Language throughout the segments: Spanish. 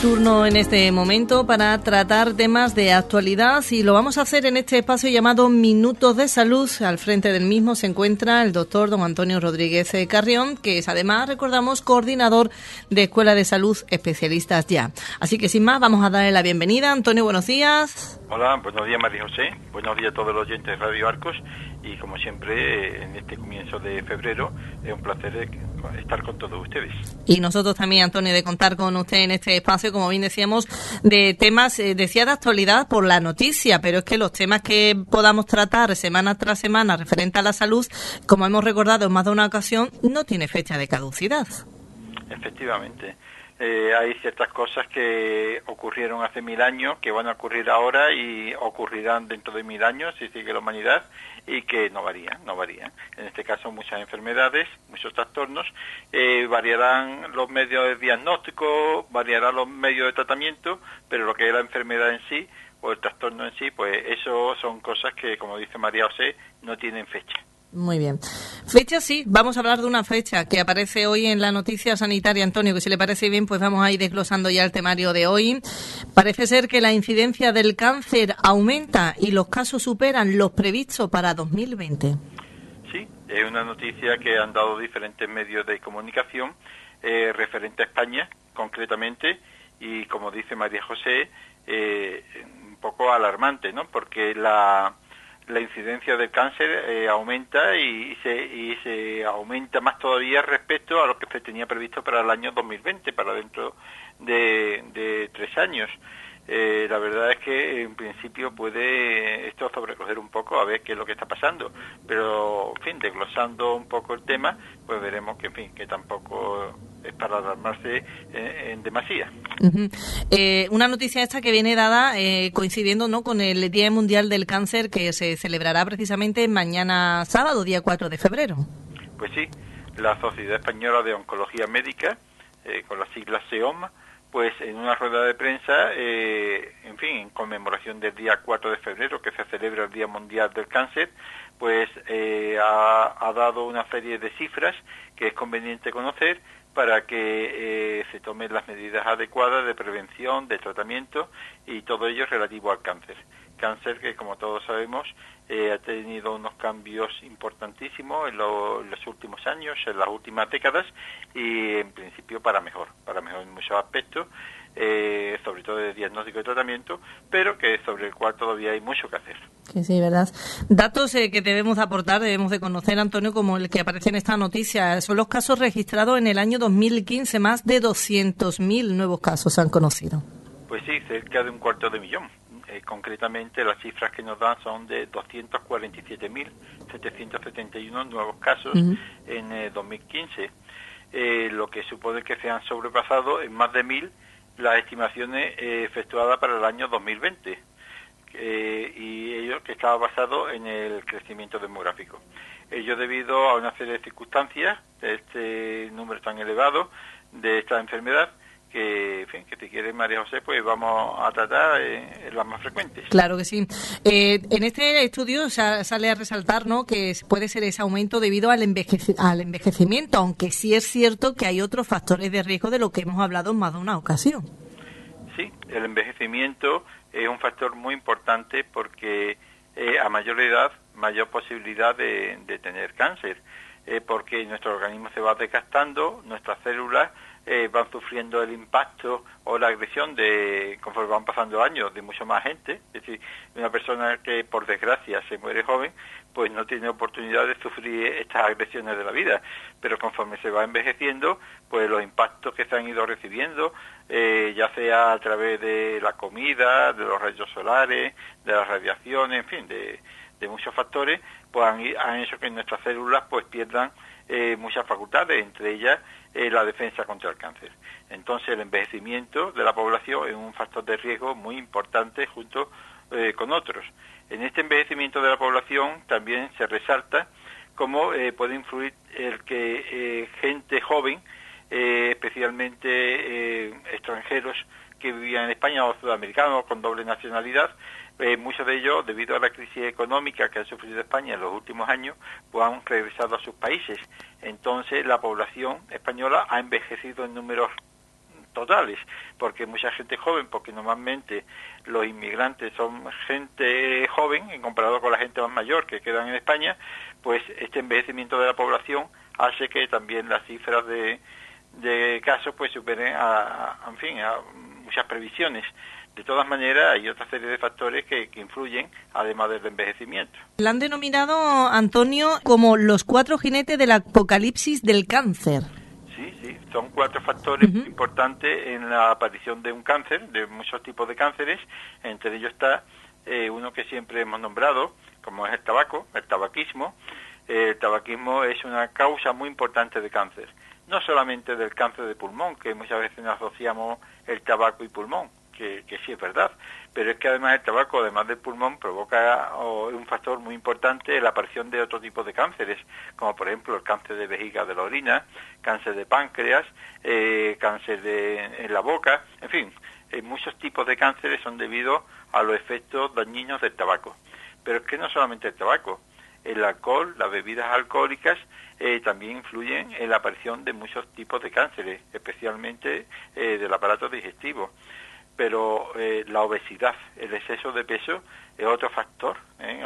turno en este momento para tratar temas de actualidad y lo vamos a hacer en este espacio llamado Minutos de Salud. Al frente del mismo se encuentra el doctor don Antonio Rodríguez Carrión, que es además, recordamos, coordinador de Escuela de Salud Especialistas Ya. Así que sin más, vamos a darle la bienvenida. Antonio, buenos días. Hola, buenos días María José, buenos días a todos los oyentes de Radio Arcos y como siempre en este comienzo de febrero es un placer estar con todos ustedes. Y nosotros también, Antonio, de contar con usted en este espacio, como bien decíamos, de temas, decía de actualidad por la noticia, pero es que los temas que podamos tratar semana tras semana referente a la salud, como hemos recordado en más de una ocasión, no tiene fecha de caducidad. Efectivamente. Hay ciertas cosas que ocurrieron hace 1000 años, que van a ocurrir ahora y ocurrirán dentro de 1000 años si sigue la humanidad y que no varían. En este caso muchas enfermedades, muchos trastornos, variarán los medios de diagnóstico, variarán los medios de tratamiento, pero lo que es la enfermedad en sí o el trastorno en sí, pues eso son cosas que, como dice María José, no tienen fecha. Muy bien. Fecha sí, vamos a hablar de una fecha que aparece hoy en la noticia sanitaria, Antonio, que si le parece bien, pues vamos a ir desglosando ya el temario de hoy. Parece ser que la incidencia del cáncer aumenta y los casos superan los previstos para 2020. Sí, es una noticia que han dado diferentes medios de comunicación referente a España, concretamente, y como dice María José, un poco alarmante, ¿no? Porque la incidencia del cáncer aumenta y se aumenta más todavía respecto a lo que se tenía previsto para el año 2020, para dentro de 3 años. La verdad es que en principio puede esto sobrecoger un poco a ver qué es lo que está pasando, pero en fin, desglosando un poco el tema, pues veremos que en fin, que tampoco es para alarmarse en demasía. Uh-huh. Una noticia esta que viene dada coincidiendo, ¿no?, con el Día Mundial del Cáncer, que se celebrará precisamente mañana sábado, día 4 de febrero. Pues sí, la Sociedad Española de Oncología Médica, con las siglas SEOM, pues en una rueda de prensa, en fin, en conmemoración del día 4 de febrero, que se celebra el Día Mundial del Cáncer, pues ha dado una serie de cifras que es conveniente conocer para que se tomen las medidas adecuadas de prevención, de tratamiento y todo ello relativo al cáncer. Cáncer que, como todos sabemos, ha tenido unos cambios importantísimos en los últimos años, en las últimas décadas, y en principio para mejor en muchos aspectos, sobre todo de diagnóstico y tratamiento, pero que sobre el cual todavía hay mucho que hacer. Que sí, ¿verdad? Datos que debemos aportar, debemos de conocer, Antonio, como el que aparece en esta noticia. Son los casos registrados en el año 2015, más de 200.000 nuevos casos se han conocido. Pues sí, cerca de 250.000. Concretamente, las cifras que nos dan son de 247.771 nuevos casos en 2015, lo que supone que se han sobrepasado en más de 1.000 las estimaciones efectuadas para el año 2020, y ello que estaba basado en el crecimiento demográfico. Ello debido a una serie de circunstancias de este número tan elevado de esta enfermedad, que, en fin, que si quiere María José, pues vamos a tratar las más frecuentes. Claro que sí. En este estudio sale a resaltar, ¿no?, que puede ser ese aumento debido al envejecimiento, aunque sí es cierto que hay otros factores de riesgo de lo que hemos hablado en más de una ocasión. Sí, el envejecimiento es un factor muy importante porque a mayor edad, mayor posibilidad de tener cáncer, porque nuestro organismo se va desgastando, nuestras células van sufriendo el impacto o la agresión conforme van pasando años, de mucha más gente. Es decir, una persona que por desgracia se muere joven, pues no tiene oportunidad de sufrir estas agresiones de la vida, pero conforme se va envejeciendo, pues los impactos que se han ido recibiendo, ya sea a través de la comida, de los rayos solares, de las radiaciones, en fin, de muchos factores, pues han hecho que nuestras células pues pierdan muchas facultades, entre ellas la defensa contra el cáncer. Entonces el envejecimiento de la población es un factor de riesgo muy importante junto con otros. En este envejecimiento de la población también se resalta cómo puede influir el que gente joven, especialmente extranjeros que vivían en España o sudamericanos con doble nacionalidad, muchos de ellos, debido a la crisis económica que ha sufrido España en los últimos años, pues han regresado a sus países. Entonces, la población española ha envejecido en números totales, porque mucha gente joven, porque normalmente los inmigrantes son gente joven, en comparado con la gente más mayor que quedan en España, pues este envejecimiento de la población hace que también las cifras de casos pues superen a muchas previsiones. De todas maneras, hay otra serie de factores que influyen, además del envejecimiento. La han denominado, Antonio, como los 4 jinetes del apocalipsis del cáncer. Sí, son 4 factores importantes en la aparición de un cáncer, de muchos tipos de cánceres. Entre ellos está uno que siempre hemos nombrado, como es el tabaco, el tabaquismo. El tabaquismo es una causa muy importante de cáncer. No solamente del cáncer de pulmón, que muchas veces nos asociamos el tabaco y pulmón, que sí es verdad, pero es que además el tabaco, además del pulmón, provoca un factor muy importante en la aparición de otro tipo de cánceres, como por ejemplo el cáncer de vejiga de la orina, cáncer de páncreas, cáncer en la boca, en fin, muchos tipos de cánceres son debidos a los efectos dañinos del tabaco. Pero es que no solamente el tabaco, el alcohol, las bebidas alcohólicas también influyen en la aparición de muchos tipos de cánceres, especialmente del aparato digestivo. Pero la obesidad, el exceso de peso es otro factor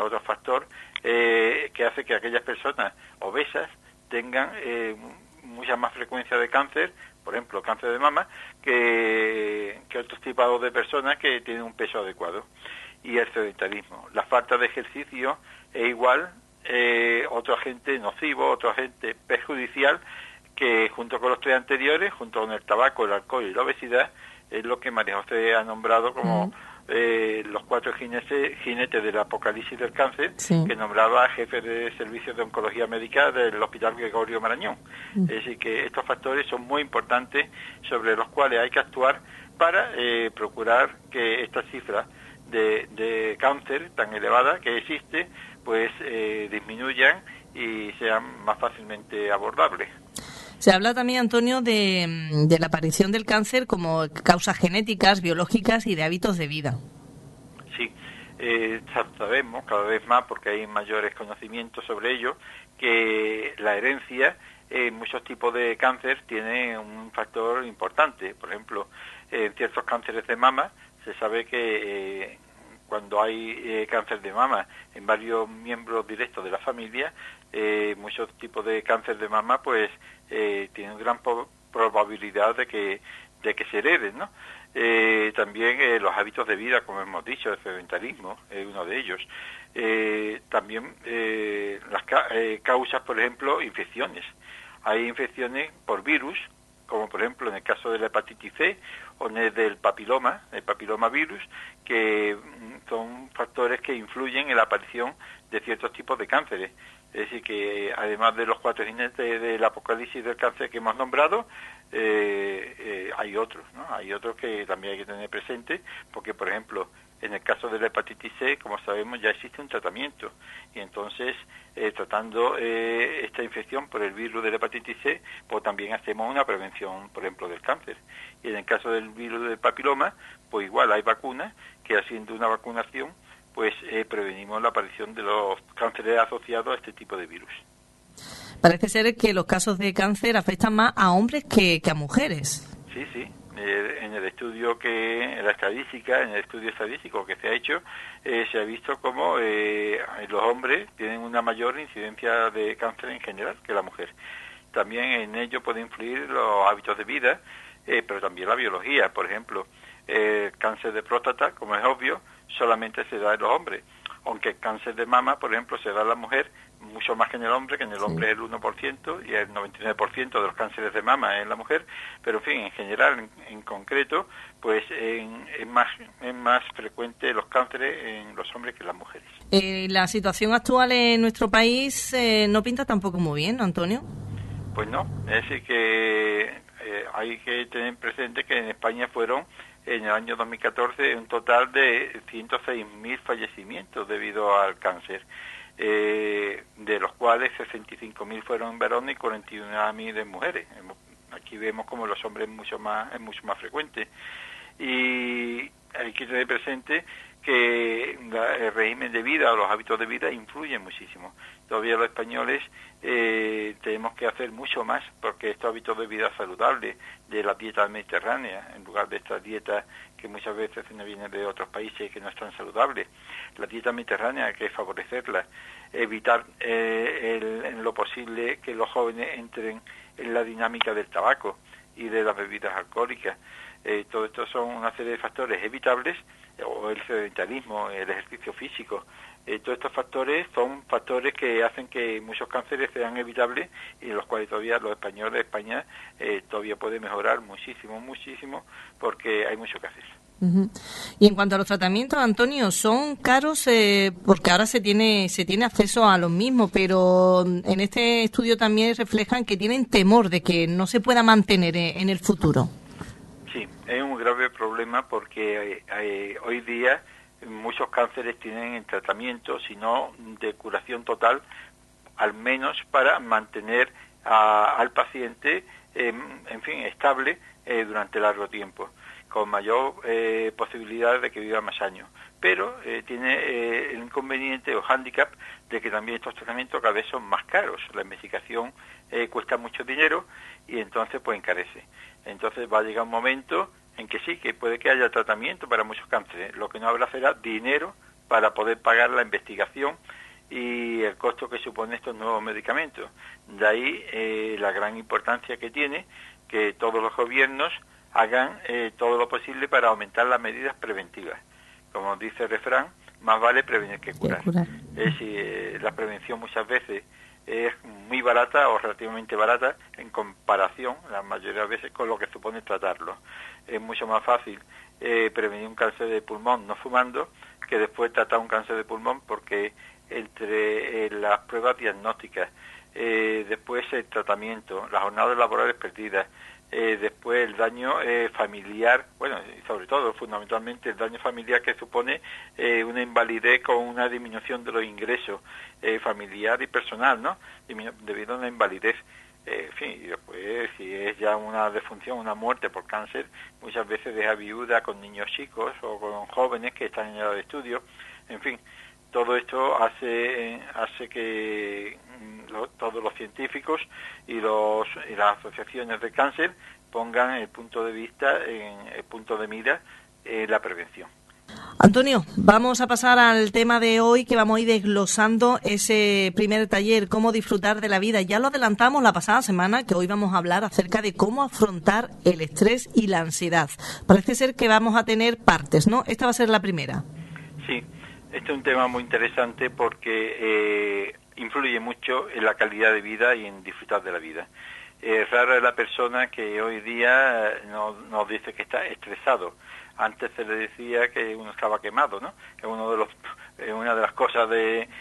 que hace que aquellas personas obesas tengan mucha más frecuencia de cáncer, por ejemplo, cáncer de mama, que otros tipos de personas que tienen un peso adecuado. Y el sedentarismo, la falta de ejercicio es igual otro agente nocivo, otro agente perjudicial que junto con los 3 anteriores, junto con el tabaco, el alcohol y la obesidad, es lo que María José ha nombrado como los 4 jinetes del apocalipsis del cáncer, que nombraba jefe de servicios de oncología médica del Hospital Gregorio Marañón. Es decir, que estos factores son muy importantes sobre los cuales hay que actuar para procurar que estas cifras de cáncer tan elevada que existe, pues disminuyan y sean más fácilmente abordables. Se habla también, Antonio, de la aparición del cáncer como causas genéticas, biológicas y de hábitos de vida. Sí, sabemos cada vez más, porque hay mayores conocimientos sobre ello, que la herencia en muchos tipos de cáncer tiene un factor importante. Por ejemplo, en ciertos cánceres de mama se sabe que cuando hay cáncer de mama en varios miembros directos de la familia, muchos tipos de cáncer de mama pues tienen gran probabilidad de que se hereden, ¿no? También los hábitos de vida, como hemos dicho, el sedentarismo es uno de ellos. También las causas, por ejemplo, infecciones. Hay infecciones por virus, como por ejemplo en el caso de la hepatitis C o en el del papiloma, el papilomavirus, que son factores que influyen en la aparición de ciertos tipos de cánceres. Es decir, que además de los 4 jinetes del apocalipsis del cáncer que hemos nombrado, hay otros, ¿no? Hay otros que también hay que tener presente, porque, por ejemplo, en el caso de la hepatitis C, como sabemos, ya existe un tratamiento. Y entonces, tratando esta infección por el virus de la hepatitis C, pues también hacemos una prevención, por ejemplo, del cáncer. Y en el caso del virus del papiloma, pues igual hay vacunas que, haciendo una vacunación, pues prevenimos la aparición de los cánceres asociados a este tipo de virus. Parece ser que los casos de cáncer afectan más a hombres que a mujeres. Sí. En el estudio en el estudio estadístico que se ha hecho, se ha visto como los hombres tienen una mayor incidencia de cáncer en general que la mujer. También en ello pueden influir los hábitos de vida, pero también la biología. Por ejemplo, el cáncer de próstata, como es obvio, solamente se da en los hombres, aunque el cáncer de mama, por ejemplo, se da en la mujer mucho más que en el hombre, que en el hombre es el 1% y el 99% de los cánceres de mama es en la mujer, pero en fin, en general, en concreto, pues es más frecuente los cánceres en los hombres que en las mujeres. La situación actual en nuestro país no pinta tampoco muy bien, ¿no, Antonio? Pues no, es decir que hay que tener presente que en España fueron en el año 2014 un total de 106.000 fallecimientos debido al cáncer, de los cuales 65.000 fueron varones y 41.000 de mujeres. Aquí vemos como los hombres es mucho más frecuente. Y hay que tener presente que el régimen de vida o los hábitos de vida influyen muchísimo. Todavía los españoles tenemos que hacer mucho más porque estos hábitos de vida saludables de la dieta mediterránea, en lugar de estas dietas que muchas veces nos vienen de otros países que no están saludables, la dieta mediterránea hay que favorecerla, evitar en lo posible que los jóvenes entren en la dinámica del tabaco y de las bebidas alcohólicas. Todo esto son una serie de factores evitables, o el sedentarismo, el ejercicio físico. Todos estos factores son factores que hacen que muchos cánceres sean evitables y en los cuales todavía los españoles de España todavía puede mejorar muchísimo, porque hay mucho que hacer. Uh-huh. Y en cuanto a los tratamientos, Antonio, son caros porque ahora se tiene acceso a los mismos, pero en este estudio también reflejan que tienen temor de que no se pueda mantener en el futuro. Sí, es un grave problema porque hoy día muchos cánceres tienen tratamiento, si no de curación total, al menos para mantener al paciente, en fin, estable durante largo tiempo, con mayor posibilidad de que viva más años. Pero tiene el inconveniente o hándicap de que también estos tratamientos cada vez son más caros. La investigación cuesta mucho dinero y entonces pues encarece. Entonces va a llegar un momento en que sí, que puede que haya tratamiento para muchos cánceres. Lo que no habrá será dinero para poder pagar la investigación y el costo que supone estos nuevos medicamentos. De ahí la gran importancia que tiene que todos los gobiernos hagan todo lo posible para aumentar las medidas preventivas. Como dice el refrán, más vale prevenir que curar. Es decir, la prevención muchas veces es muy barata o relativamente barata en comparación, la mayoría de las veces, con lo que supone tratarlo. Es mucho más fácil prevenir un cáncer de pulmón no fumando que después tratar un cáncer de pulmón, porque entre las pruebas diagnósticas, después el tratamiento, las jornadas laborales perdidas, después el daño familiar, bueno, y sobre todo, fundamentalmente, el daño familiar que supone una invalidez con una disminución de los ingresos familiar y personal, ¿no? Debido a una invalidez. En fin, y después, si es ya una defunción, una muerte por cáncer, muchas veces deja viuda con niños chicos o con jóvenes que están en edad de estudio. En fin, todo esto hace que todos los científicos y las asociaciones de cáncer pongan el punto de vista, el punto de mira, la prevención. Antonio, vamos a pasar al tema de hoy, que vamos a ir desglosando ese primer taller, cómo disfrutar de la vida. Ya lo adelantamos la pasada semana, que hoy vamos a hablar acerca de cómo afrontar el estrés y la ansiedad. Parece ser que vamos a tener partes, ¿no? Esta va a ser la primera. Sí, este es un tema muy interesante porque influye mucho en la calidad de vida y en disfrutar de la vida. Rara es la persona que hoy día nos dice que está estresado. Antes se le decía que uno estaba quemado, ¿no? Es una de las cosas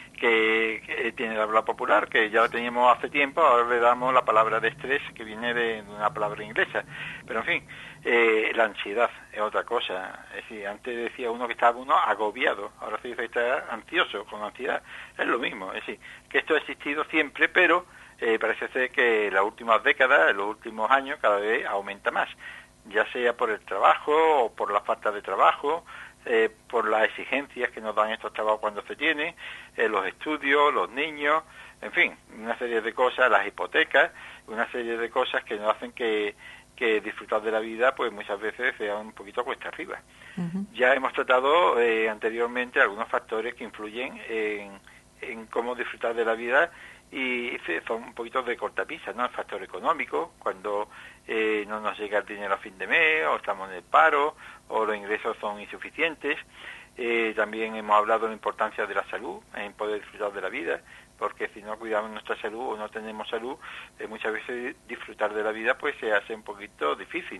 que tiene la habla popular, que ya la teníamos hace tiempo. Ahora le damos la palabra de estrés, que viene de una palabra inglesa. Pero en fin, la ansiedad es otra cosa. Es decir, antes decía uno que estaba uno agobiado, ahora se dice que está ansioso, con ansiedad. Es lo mismo. Es decir, que esto ha existido siempre, pero parece ser que en las últimas décadas, en los últimos años, cada vez aumenta más, ya sea por el trabajo o por la falta de trabajo, por las exigencias que nos dan estos trabajos cuando se tienen, los estudios, los niños, en fin, una serie de cosas, las hipotecas, una serie de cosas que nos hacen que disfrutar de la vida pues muchas veces sea un poquito cuesta arriba. Uh-huh. Ya hemos tratado anteriormente algunos factores que influyen en cómo disfrutar de la vida, y son un poquito de cortapisa, ¿no? El factor económico, cuando no nos llega el dinero a fin de mes, o estamos en el paro, o los ingresos son insuficientes. También hemos hablado de la importancia de la salud, en poder disfrutar de la vida, porque si no cuidamos nuestra salud o no tenemos salud, muchas veces disfrutar de la vida pues se hace un poquito difícil.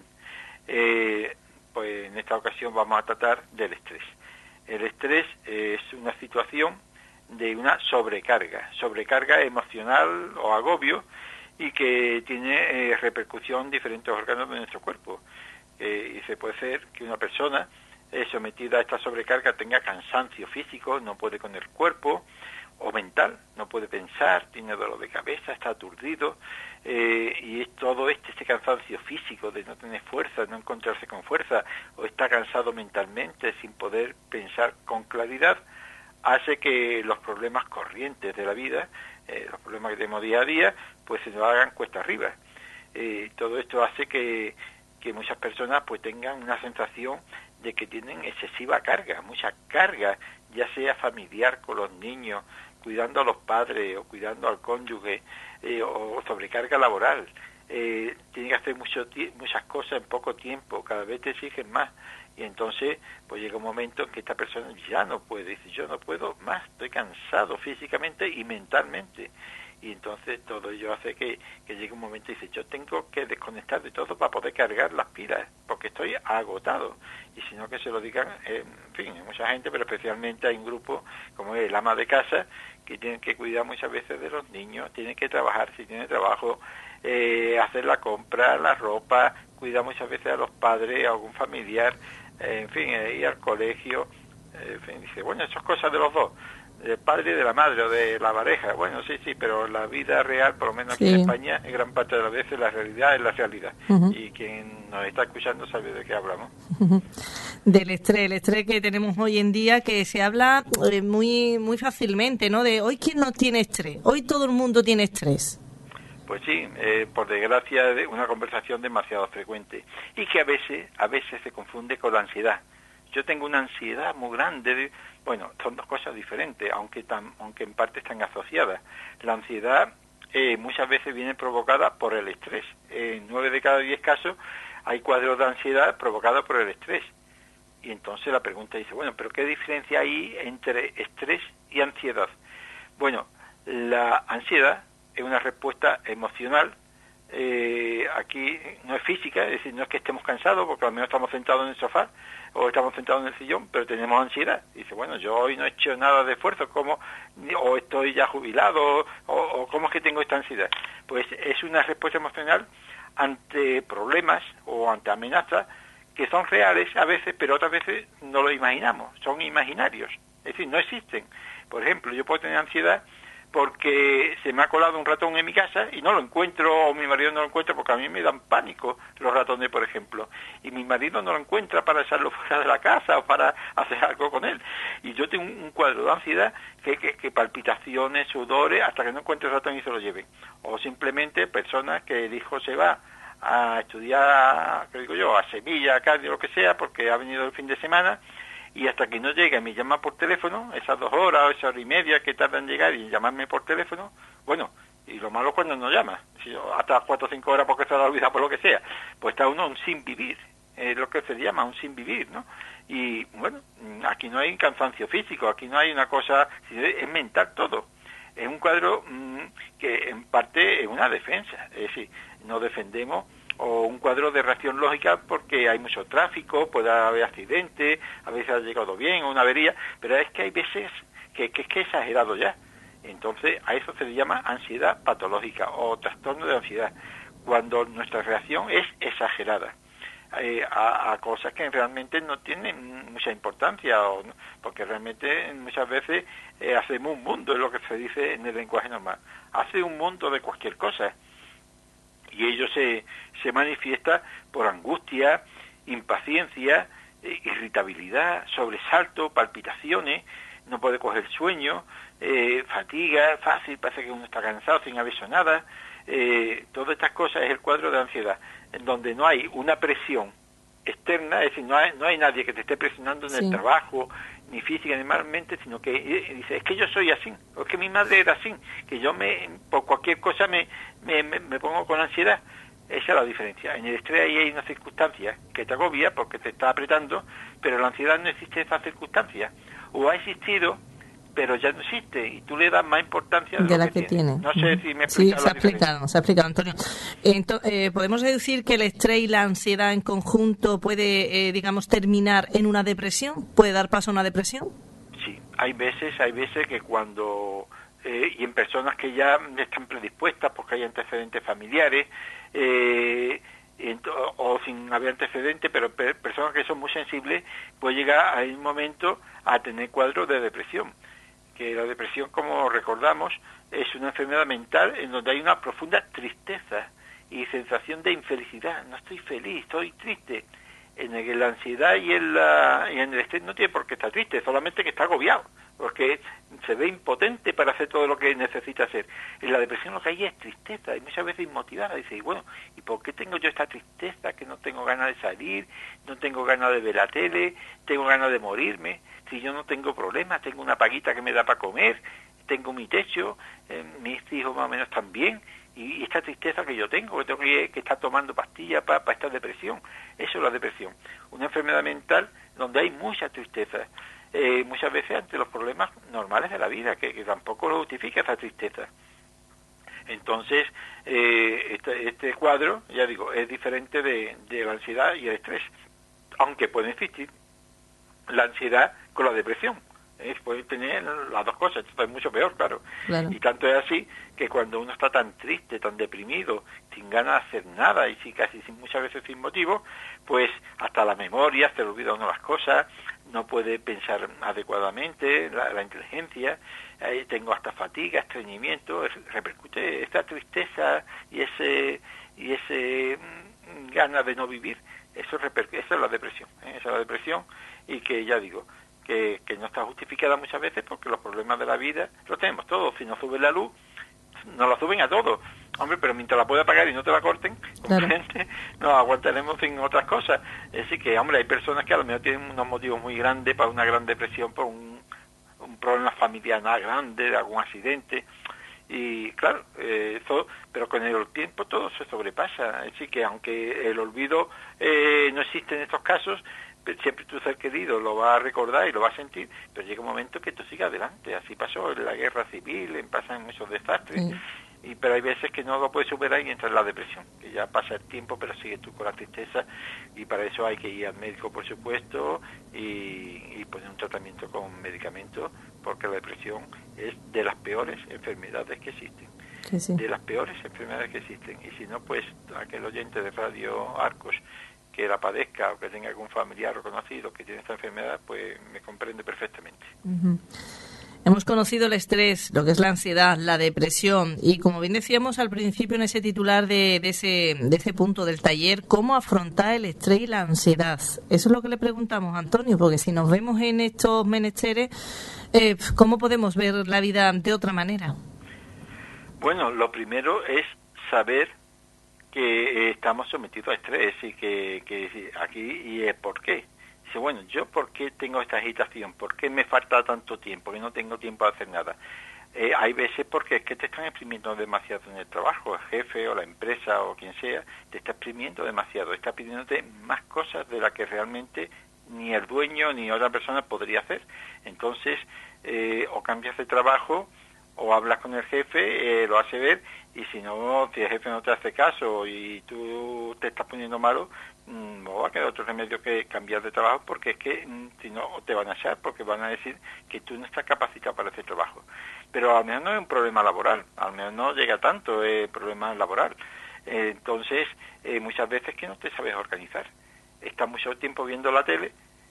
Pues en esta ocasión vamos a tratar del estrés. El estrés es una situación de una sobrecarga emocional o agobio, y que tiene repercusión en diferentes órganos de nuestro cuerpo. Y se puede ser que una persona sometida a esta sobrecarga tenga cansancio físico, no puede con el cuerpo, o mental, no puede pensar, tiene dolor de cabeza, está aturdido, y es todo este cansancio físico de no tener fuerza, no encontrarse con fuerza, o estar cansado mentalmente sin poder pensar con claridad, hace que los problemas corrientes de la vida, los problemas que tenemos día a día, pues se nos hagan cuesta arriba. Todo esto hace que muchas personas pues tengan una sensación de que tienen excesiva carga, mucha carga, ya sea familiar con los niños, cuidando a los padres o cuidando al cónyuge, o sobrecarga laboral. Tienen que hacer muchas cosas en poco tiempo, cada vez te exigen más, y entonces pues llega un momento en que esta persona ya no puede, dice, yo no puedo más, estoy cansado físicamente y mentalmente. Y entonces todo ello hace que llegue un momento y dice, yo tengo que desconectar de todo para poder cargar las pilas, porque estoy agotado. Y si no, que se lo digan, en fin, mucha gente, pero especialmente hay un grupo como el ama de casa, que tienen que cuidar muchas veces de los niños, tienen que trabajar, si tienen trabajo, hacer la compra, la ropa, cuidar muchas veces a los padres, a algún familiar, en fin, ir al colegio, en fin, dice, bueno, eso es cosa de los dos, del padre y de la madre o de la pareja. Bueno, sí, pero la vida real, por lo menos aquí en España, en gran parte de las veces la realidad es la realidad. Y quien nos está escuchando sabe de qué hablamos. Del estrés, el estrés que tenemos hoy en día, que se habla muy fácilmente, ¿no? De hoy, ¿quién no tiene estrés? Hoy todo el mundo tiene estrés. Pues sí, por desgracia, es una conversación demasiado frecuente y que a veces se confunde con la ansiedad. Yo tengo una ansiedad muy grande. Bueno, son dos cosas diferentes, aunque en parte están asociadas. La ansiedad muchas veces viene provocada por el estrés. En 9 de cada 10 casos hay cuadros de ansiedad provocados por el estrés. Y entonces la pregunta dice, bueno, ¿pero qué diferencia hay entre estrés y ansiedad? Bueno, la ansiedad es una respuesta emocional. Aquí no es física, es decir, no es que estemos cansados porque al menos estamos sentados en el sofá o estamos sentados en el sillón, pero tenemos ansiedad. Dice, bueno, yo hoy no he hecho nada de esfuerzo, o estoy ya jubilado, o ¿cómo es que tengo esta ansiedad? Pues es una respuesta emocional ante problemas o ante amenazas que son reales a veces, pero otras veces no lo imaginamos, son imaginarios, es decir, no existen. Por ejemplo, yo puedo tener ansiedad porque se me ha colado un ratón en mi casa y no lo encuentro, o mi marido no lo encuentra, porque a mí me dan pánico los ratones, por ejemplo, y mi marido no lo encuentra para echarlo fuera de la casa o para hacer algo con él. Y yo tengo un cuadro de ansiedad que palpitaciones, sudores, hasta que no encuentre el ratón y se lo lleven. O simplemente personas que el hijo se va a estudiar, ¿qué digo yo?, a Sevilla, a Cádiz, lo que sea, porque ha venido el fin de semana, y hasta que no llega y me llama por teléfono, esas 2 horas o esa hora y media que tarda en llegar y llamarme por teléfono, bueno, y lo malo es cuando no llama, si hasta 4 o 5 horas porque se lo ha olvidado por lo que sea, pues está uno un sin vivir, es lo que se llama un sin vivir, ¿no? Y bueno, aquí no hay cansancio físico, aquí no hay una cosa, es mental todo. Es un cuadro que en parte es una defensa, es decir, nos defendemos, o un cuadro de reacción lógica porque hay mucho tráfico, puede haber accidentes, a veces ha llegado bien o una avería, pero es que hay veces que es exagerado ya. Entonces a eso se le llama ansiedad patológica o trastorno de ansiedad, cuando nuestra reacción es exagerada a cosas que realmente no tienen mucha importancia, porque realmente muchas veces hacemos un mundo, es lo que se dice en el lenguaje normal, hace un mundo de cualquier cosa. Y ello se manifiesta por angustia, impaciencia, irritabilidad, sobresalto, palpitaciones, no puede coger sueño, fatiga fácil, parece que uno está cansado sin haber hecho nada. Todas estas cosas es el cuadro de ansiedad, en donde no hay una presión externa, es decir, no hay nadie que te esté presionando en el trabajo, ni física ni moralmente, sino que dice, es que yo soy así, o es que mi madre era así, que yo por cualquier cosa me pongo con ansiedad. Esa es la diferencia. En el estrés ahí hay una circunstancia que te agobia porque te está apretando, pero la ansiedad no existe esa circunstancia, o ha existido pero ya no existe y tú le das más importancia de la que tiene. No sé si me he explicado. Sí, se ha explicado, Antonio. Entonces, ¿podemos deducir que el estrés y la ansiedad en conjunto puede, digamos, terminar en una depresión? ¿Puede dar paso a una depresión? Sí, hay veces que cuando, y en personas que ya están predispuestas porque hay antecedentes familiares, o sin haber antecedentes, pero personas que son muy sensibles, puede llegar a un momento a tener cuadros de depresión, que la depresión, como recordamos, es una enfermedad mental en donde hay una profunda tristeza y sensación de infelicidad. No estoy feliz, estoy triste. En el que la ansiedad y en el estrés no tiene por qué estar triste, solamente que está agobiado, porque se ve impotente para hacer todo lo que necesita hacer. En la depresión lo que hay es tristeza, y muchas veces inmotivada. Dice, y bueno, ¿y por qué tengo yo esta tristeza? Que no tengo ganas de salir, no tengo ganas de ver la tele, tengo ganas de morirme, si yo no tengo problemas, tengo una paguita que me da para comer, tengo mi techo, mis hijos más o menos también, y esta tristeza que yo tengo que estar tomando pastillas para esta depresión. Eso es la depresión, una enfermedad mental donde hay mucha tristeza, muchas veces ante los problemas normales de la vida, que tampoco lo justifica esa tristeza. Entonces, este cuadro, ya digo, es diferente de la ansiedad y el estrés, aunque puede existir la ansiedad con la depresión. Puede tener las dos cosas, esto es mucho peor, claro. Y tanto es así que cuando uno está tan triste, tan deprimido, sin ganas de hacer nada y muchas veces sin motivo, pues hasta la memoria, se le olvida uno las cosas, no puede pensar adecuadamente, la inteligencia, tengo hasta fatiga, estreñimiento, repercute esta tristeza y ese ganas de no vivir, esa es la depresión, esa es la depresión, y que ya digo, que no está justificada muchas veces porque los problemas de la vida los tenemos todos. Si nos sube la luz, nos la suben a todos. Hombre, pero mientras la pueda pagar y no te la corten, claro, nos aguantaremos sin otras cosas. Es decir, que, hombre, hay personas que a lo mejor tienen unos motivos muy grandes para una gran depresión, por un problema familiar más grande, de algún accidente. Y claro, eso, pero con el tiempo todo se sobrepasa. Es decir, que aunque el olvido no existe en estos casos, siempre tu ser querido lo va a recordar y lo va a sentir, pero llega un momento que esto sigue adelante. Así pasó en la guerra civil, pasan muchos desastres, pero hay veces que no lo puedes superar y entra en la depresión, que ya pasa el tiempo, pero sigues tú con la tristeza, y para eso hay que ir al médico, por supuesto, y poner un tratamiento con medicamentos, porque la depresión es de las peores enfermedades que existen. Sí. De las peores enfermedades que existen. Y si no, pues aquel oyente de Radio Arcos que la padezca o que tenga algún familiar o conocido que tiene esta enfermedad, pues me comprende perfectamente. Uh-huh. Hemos conocido el estrés, lo que es la ansiedad, la depresión, y como bien decíamos al principio en ese titular de ese punto del taller, ¿cómo afrontar el estrés y la ansiedad? Eso es lo que le preguntamos, Antonio, porque si nos vemos en estos menesteres, ¿cómo podemos ver la vida de otra manera? Bueno, lo primero es saber que estamos sometidos a estrés y que aquí y el por qué. Dice, bueno, ¿yo por qué tengo esta agitación? ¿Por qué me falta tanto tiempo? Que no tengo tiempo de hacer nada. Hay veces porque es que te están exprimiendo demasiado en el trabajo, el jefe o la empresa o quien sea, te está exprimiendo demasiado, está pidiéndote más cosas de las que realmente ni el dueño ni otra persona podría hacer. Entonces, o cambias de trabajo o hablas con el jefe, lo hace ver, y si el jefe no te hace caso y tú te estás poniendo malo, no va a quedar otro remedio que cambiar de trabajo, porque es que si no te van a echar, porque van a decir que tú no estás capacitado para ese trabajo. Pero al menos no es un problema laboral, al menos no llega tanto el problema laboral. Entonces, muchas veces que no te sabes organizar. Estás mucho tiempo viendo la tele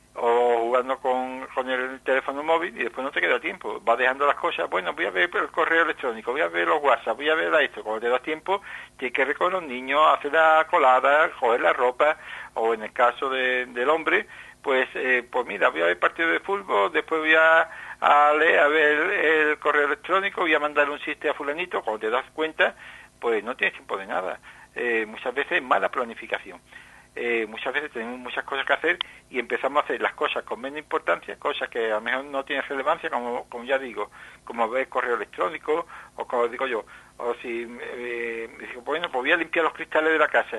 o jugando con el teléfono móvil y después no te queda tiempo, vas dejando las cosas, bueno, voy a ver el correo electrónico, voy a ver los WhatsApp, voy a ver esto. Cuando te das tiempo tienes que recoger a los niños, hacer la colada, coger la ropa, o en el caso del hombre, pues mira, voy a ver el partido de fútbol, después voy a leer, a ver el correo electrónico, voy a mandar un chiste a fulanito. Cuando te das cuenta, pues no tienes tiempo de nada. Muchas veces mala planificación. Muchas veces tenemos muchas cosas que hacer y empezamos a hacer las cosas con menos importancia, cosas que a lo mejor no tienen relevancia, como ya digo, como ver correo electrónico, o como digo yo, o si digo, bueno, pues voy a limpiar los cristales de la casa,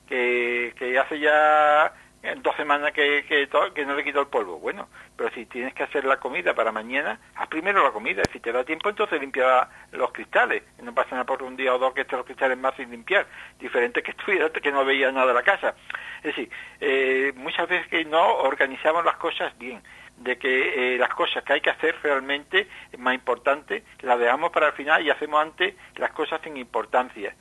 que hace ya 2 semanas que no le quito el polvo. Bueno, pero si tienes que hacer la comida para mañana, haz primero la comida. Si te da tiempo, entonces limpia los cristales. No pasa nada por un día o dos que estén los cristales más sin limpiar. Diferente que estuviera, que no veía nada de la casa. Es decir, muchas veces que no organizamos las cosas bien, de que las cosas que hay que hacer realmente más importantes las dejamos para el final y hacemos antes las cosas sin importancia.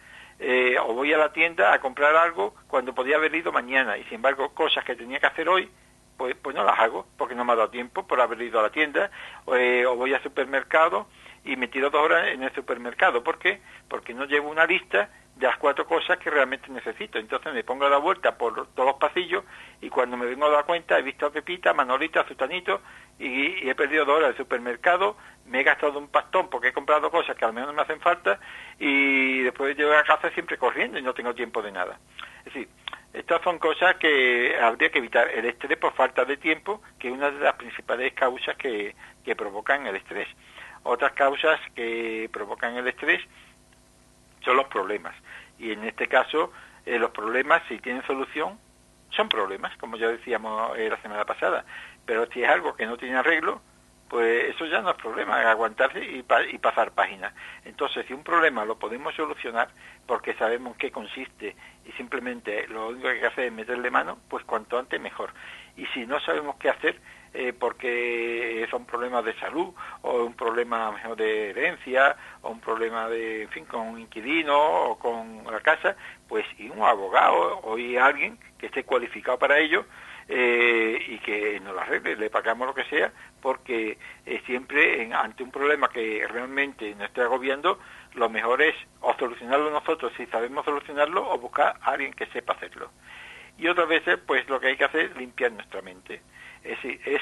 O voy a la tienda a comprar algo cuando podía haber ido mañana, y sin embargo cosas que tenía que hacer hoy pues no las hago, porque no me ha dado tiempo por haber ido a la tienda, o voy al supermercado y me tiro 2 horas en el supermercado. ¿Por qué? Porque no llevo una lista de las 4 cosas que realmente necesito. Entonces me pongo a dar vuelta por todos los pasillos y cuando me vengo a dar cuenta he visto a Pepita, a Manolita, a Sutanito y he perdido 2 horas del supermercado, me he gastado un pastón porque he comprado cosas que al menos no me hacen falta y después llego a casa siempre corriendo y no tengo tiempo de nada. Es decir, estas son cosas que habría que evitar. El estrés por falta de tiempo, que es una de las principales causas que provocan el estrés. Otras causas que provocan el estrés son los problemas. Y en este caso, los problemas, si tienen solución, son problemas, como ya decíamos la semana pasada. Pero si es algo que no tiene arreglo, pues eso ya no es problema, es aguantarse y pasar páginas. Entonces, si un problema lo podemos solucionar porque sabemos en qué consiste y simplemente lo único que hay que hacer es meterle mano, pues cuanto antes mejor. Y si no sabemos qué hacer, porque son problemas de salud o un problema mejor de herencia o un problema de, en fin, con un inquilino o con la casa, pues y un abogado o y alguien que esté cualificado para ello y que nos lo arregle, le pagamos lo que sea, porque siempre ante un problema que realmente nos esté agobiando, lo mejor es o solucionarlo nosotros si sabemos solucionarlo o buscar a alguien que sepa hacerlo. Y otras veces, pues lo que hay que hacer es limpiar nuestra mente. Es decir,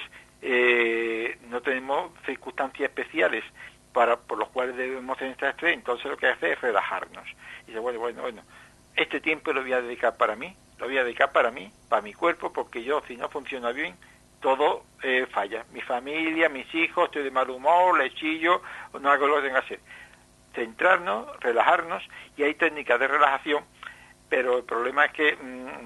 no tenemos circunstancias especiales por los cuales debemos tener este estrés, entonces lo que hay que hacer es relajarnos. Y dice, bueno, este tiempo lo voy a dedicar para mí, para mi cuerpo, porque yo, si no funciona bien, todo falla. Mi familia, mis hijos, estoy de mal humor, les chillo, no hago lo que tengo que hacer. Centrarnos, relajarnos, y hay técnicas de relajación, pero el problema es que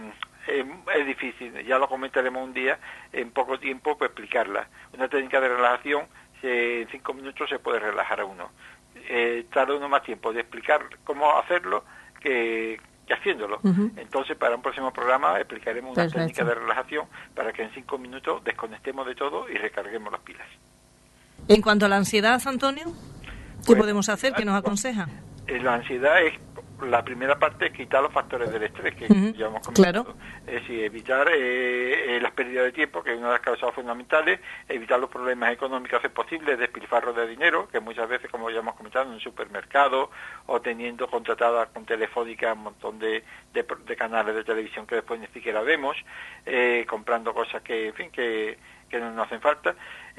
es difícil, ya lo comentaremos un día, en poco tiempo, pues explicarla. Una técnica de relajación, en 5 minutos se puede relajar a uno. Tarda uno más tiempo de explicar cómo hacerlo que haciéndolo. Uh-huh. Entonces, para un próximo programa explicaremos una técnica de relajación para que en 5 minutos desconectemos de todo y recarguemos las pilas. En cuanto a la ansiedad, Antonio, ¿qué podemos hacer? ¿Qué nos aconseja? La ansiedad es, la primera parte, es quitar los factores del estrés, que ya hemos comentado. Claro. Es decir, evitar las pérdidas de tiempo, que es una de las causas fundamentales, evitar los problemas económicos, si es posible, despilfarro de dinero, que muchas veces, como ya hemos comentado, en un supermercado, o teniendo contratada con Telefónica un montón de canales de televisión que después ni siquiera vemos, comprando cosas que, en fin, que no nos hacen falta,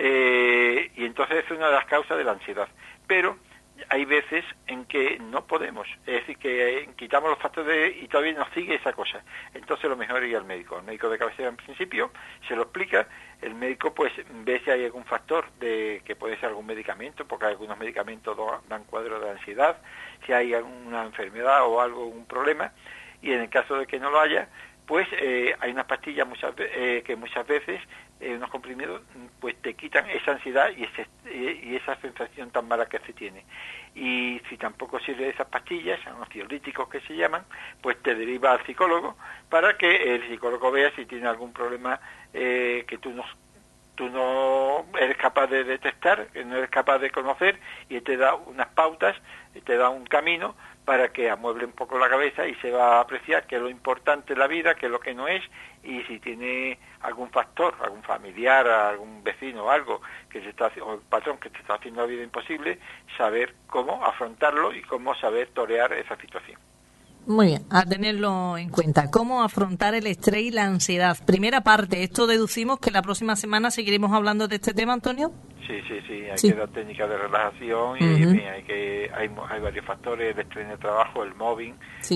y entonces es una de las causas de la ansiedad. Pero hay veces en que no podemos, es decir, que quitamos los factores y todavía nos sigue esa cosa. Entonces lo mejor es ir al médico de cabecera en principio, se lo explica, el médico pues ve si hay algún factor que puede ser algún medicamento, porque algunos medicamentos dan cuadros de ansiedad, si hay alguna enfermedad o algún problema, y en el caso de que no lo haya, pues hay unas pastillas que muchas veces, unos comprimidos, pues te quitan esa ansiedad y esa sensación tan mala que se tiene. Y si tampoco sirve esas pastillas, son ansiolíticos que se llaman, pues te deriva al psicólogo para que el psicólogo vea si tiene algún problema que tú no eres capaz de detectar, que no eres capaz de conocer, y te da unas pautas, te da un camino para que amueble un poco la cabeza y se va a apreciar qué es lo importante en la vida, qué es lo que no es, y si tiene algún factor, algún familiar, algún vecino o algo o el patrón que te está haciendo la vida imposible, saber cómo afrontarlo y cómo saber torear esa situación. Muy bien, a tenerlo en cuenta. ¿Cómo afrontar el estrés y la ansiedad? Primera parte, esto deducimos que la próxima semana seguiremos hablando de este tema, Antonio. Sí, hay que dar técnicas de relajación y en fin, hay varios factores, el estrés en el trabajo, el mobbing,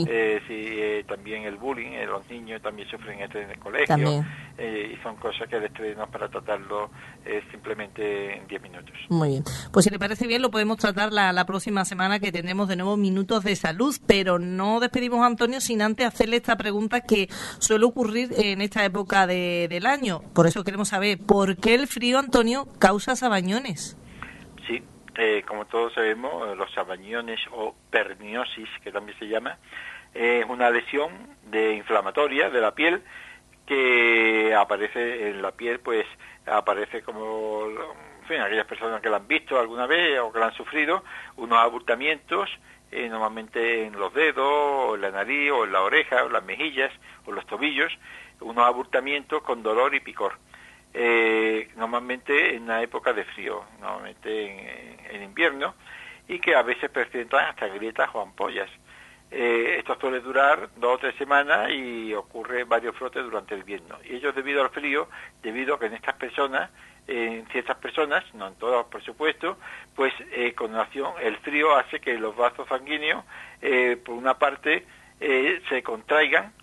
también el bullying, los niños también sufren estrés en el colegio, y son cosas que el estrés no es para tratarlo simplemente en 10 minutos. Muy bien, pues si le parece bien lo podemos tratar la próxima semana, que tendremos de nuevo minutos de salud, pero no despedimos a Antonio sin antes hacerle esta pregunta que suele ocurrir en esta época del año. Por eso queremos saber, ¿por qué el frío, Antonio, causa sabañones? Sí, como todos sabemos, los sabañones o perniosis, que también se llama, es una lesión inflamatoria de la piel que aparece en la piel, pues aparece como, en fin, aquellas personas que la han visto alguna vez o que la han sufrido, unos abultamientos, normalmente en los dedos, o en la nariz, o en la oreja, o en las mejillas, o en los tobillos, unos abultamientos con dolor y picor. normalmente en una época de frío, normalmente en invierno, y que a veces presentan hasta grietas o ampollas. Esto suele durar 2 o 3 semanas y ocurre varios brotes durante el invierno. Y ello debido al frío, debido a que en estas personas, en ciertas personas, no en todas por supuesto, pues con acción el frío hace que los vasos sanguíneos, por una parte, se contraigan,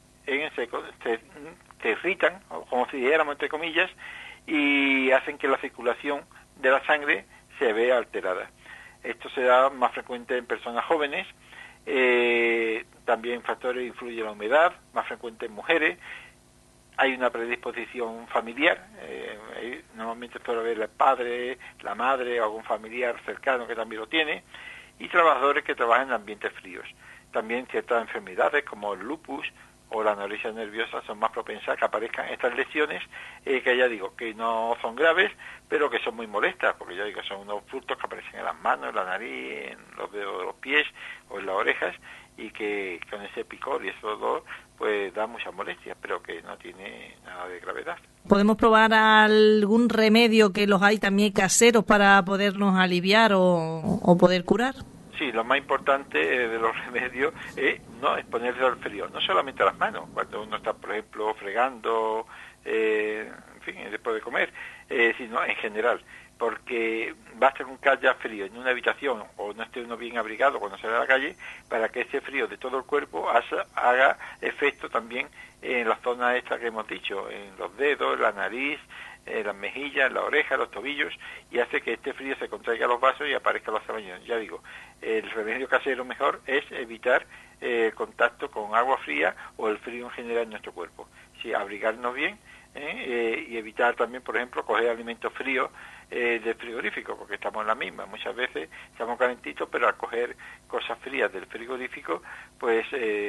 se irritan, como si dijéramos entre comillas, y hacen que la circulación de la sangre se vea alterada. Esto se da más frecuente en personas jóvenes. También factores influye la humedad, más frecuente en mujeres. Hay una predisposición familiar, normalmente suele haber el padre, la madre o algún familiar cercano que también lo tiene, y trabajadores que trabajan en ambientes fríos. También ciertas enfermedades como el lupus o la anorexia nerviosa son más propensas a que aparezcan estas lesiones, que ya digo, que no son graves, pero que son muy molestas, porque ya digo, son unos frutos que aparecen en las manos, en la nariz, en los dedos de los pies o en las orejas, y que con ese picor y esos dolor, pues da muchas molestias, pero que no tiene nada de gravedad. ¿Podemos probar algún remedio que los hay también caseros para podernos aliviar o poder curar? Sí, lo más importante de los remedios es no exponerse al frío, no solamente a las manos, cuando uno está, por ejemplo, fregando, en fin, después de comer, sino en general, porque basta con que haya frío en una habitación o no esté uno bien abrigado cuando sale a la calle para que ese frío de todo el cuerpo haga efecto también en las zonas estas que hemos dicho, en los dedos, la nariz, las mejillas, la oreja, los tobillos, y hace que este frío se contraiga los vasos y aparezcan los sabañones. Ya digo, el remedio casero mejor es evitar el contacto con agua fría o el frío en general en nuestro cuerpo. Sí, abrigarnos bien y evitar también, por ejemplo, coger alimentos fríos del frigorífico, porque estamos en la misma. Muchas veces estamos calentitos, pero al coger cosas frías del frigorífico, pues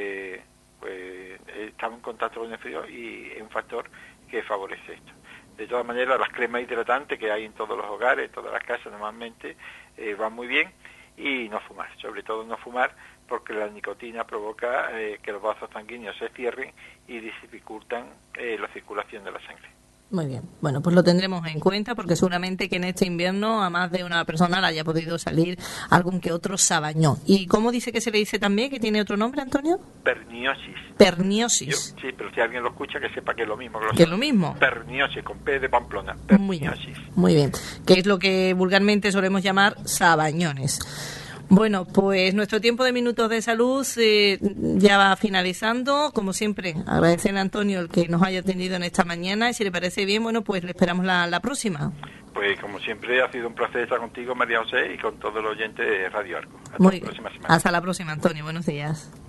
estamos en contacto con el frío y es un factor que favorece esto. De todas maneras, las cremas hidratantes que hay en todos los hogares, en todas las casas normalmente, van muy bien, y no fumar, sobre todo no fumar, porque la nicotina provoca que los vasos sanguíneos se cierren y dificultan la circulación de la sangre. Muy bien, bueno, pues lo tendremos en cuenta porque seguramente que en este invierno a más de una persona le haya podido salir algún que otro sabañón. ¿Y cómo dice que se le dice también, que tiene otro nombre, Antonio? Perniosis. Perniosis. Sí, pero si alguien lo escucha, que sepa que es lo mismo. ¿Que es lo mismo? Perniosis, con P de Pamplona. Perniosis. Muy bien, que es lo que vulgarmente solemos llamar sabañones. Bueno, pues nuestro tiempo de Minutos de Salud ya va finalizando. Como siempre, agradecerle a Antonio el que nos haya atendido en esta mañana, y si le parece bien, bueno, pues le esperamos la próxima. Pues como siempre, ha sido un placer estar contigo, María José, y con todos los oyentes de Radio Arco. Hasta la próxima semana. Hasta la próxima, Antonio. Buenos días.